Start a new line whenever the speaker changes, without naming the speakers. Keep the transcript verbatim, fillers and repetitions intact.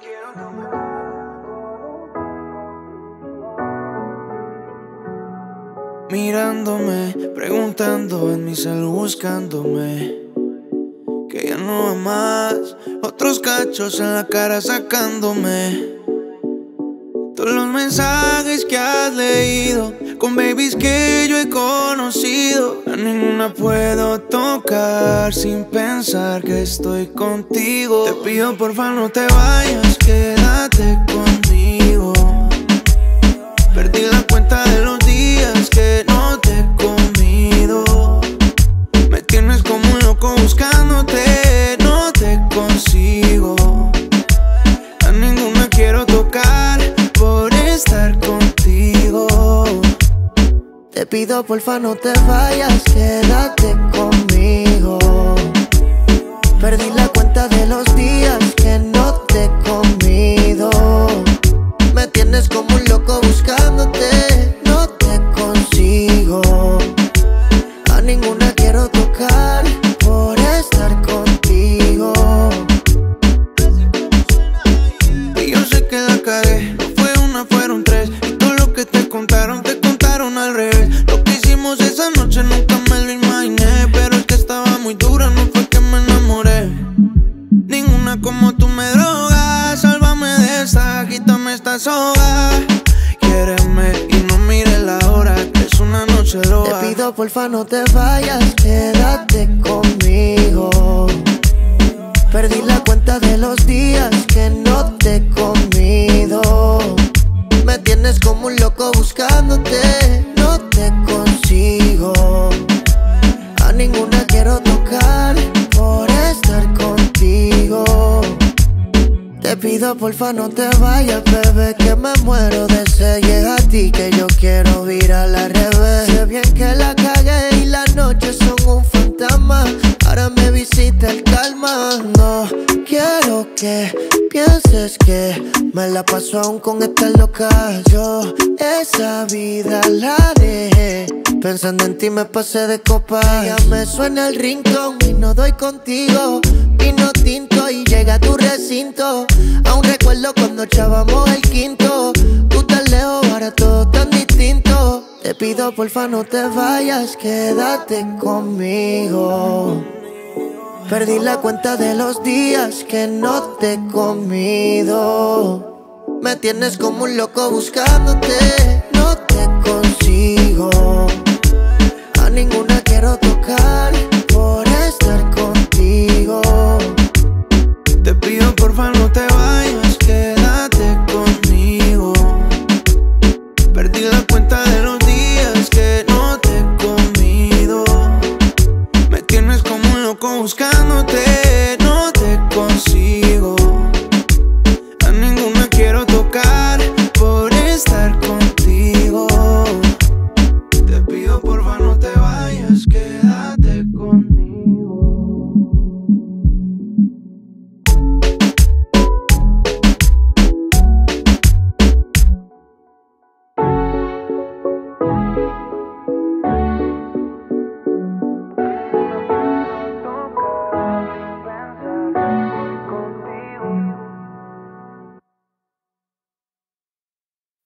Mirándome, preguntando en mi cel buscándome, que ya no va más, otros cachos en la cara sacándome. Todos los mensajes que has leído, con babies que yo he conocido, a ninguna puedo tocar sin pensar que estoy contigo. Te pido porfa no te vayas, quédate conmigo. Perdí la cuenta de los días que no te he comido. Me tienes como un loco buscándote, no te consigo. A ninguna quiero tocar por estar contigo.
Te pido porfa no te vayas, quédate conmigo. Perdí la cuenta de los días que no te he comido. Me tienes como un loco buscándote, no te consigo. A ninguna quiero tocar por estar contigo.
Y yo sé que la cagué, no fue una, fueron tres. Y todo lo que te contaron, te contaron al revés. Lo que hicimos esa noche nunca me lo imaginé, pero es que estaba muy dura, no fue que me enamoré. Ninguna como tú me drogas, sálvame de esta, quítame esta soga. Quiéreme y no mires la hora, que es una noche loca.
Te pido porfa no te vayas, quédate conmigo. Perdí la cuenta de los días que no te he comido. Me tienes como un loco buscándote, no te consigo. A ninguna quiero tocar por estar contigo. Te pido porfa no te vayas, bebé, que me muero de sed. Llega a ti que yo quiero virar al revés. Sé bien que la cagué y las noches son un fantasma. Ahora me visita el calma. No quiero que pienses que me la paso aún con esta loca. Yo esa vida la dejé, pensando en ti me pasé de copa. Ya me suena el ringtone y no doy contigo. Vino tinto y llega a tu recinto. Aún recuerdo cuando echábamos el quinto. Tú tan lejos, ahora todo tan distinto. Te pido porfa no te vayas, quédate conmigo. Perdí la cuenta de los días que no te he comido. Me tienes como un loco buscándote, no te consigo. A ninguna quiero tocar por estar contigo.
Te pido porfa no te vayas, quédate conmigo. Perdí la cuenta de los días que no te he comido. Me tienes como un loco buscándote.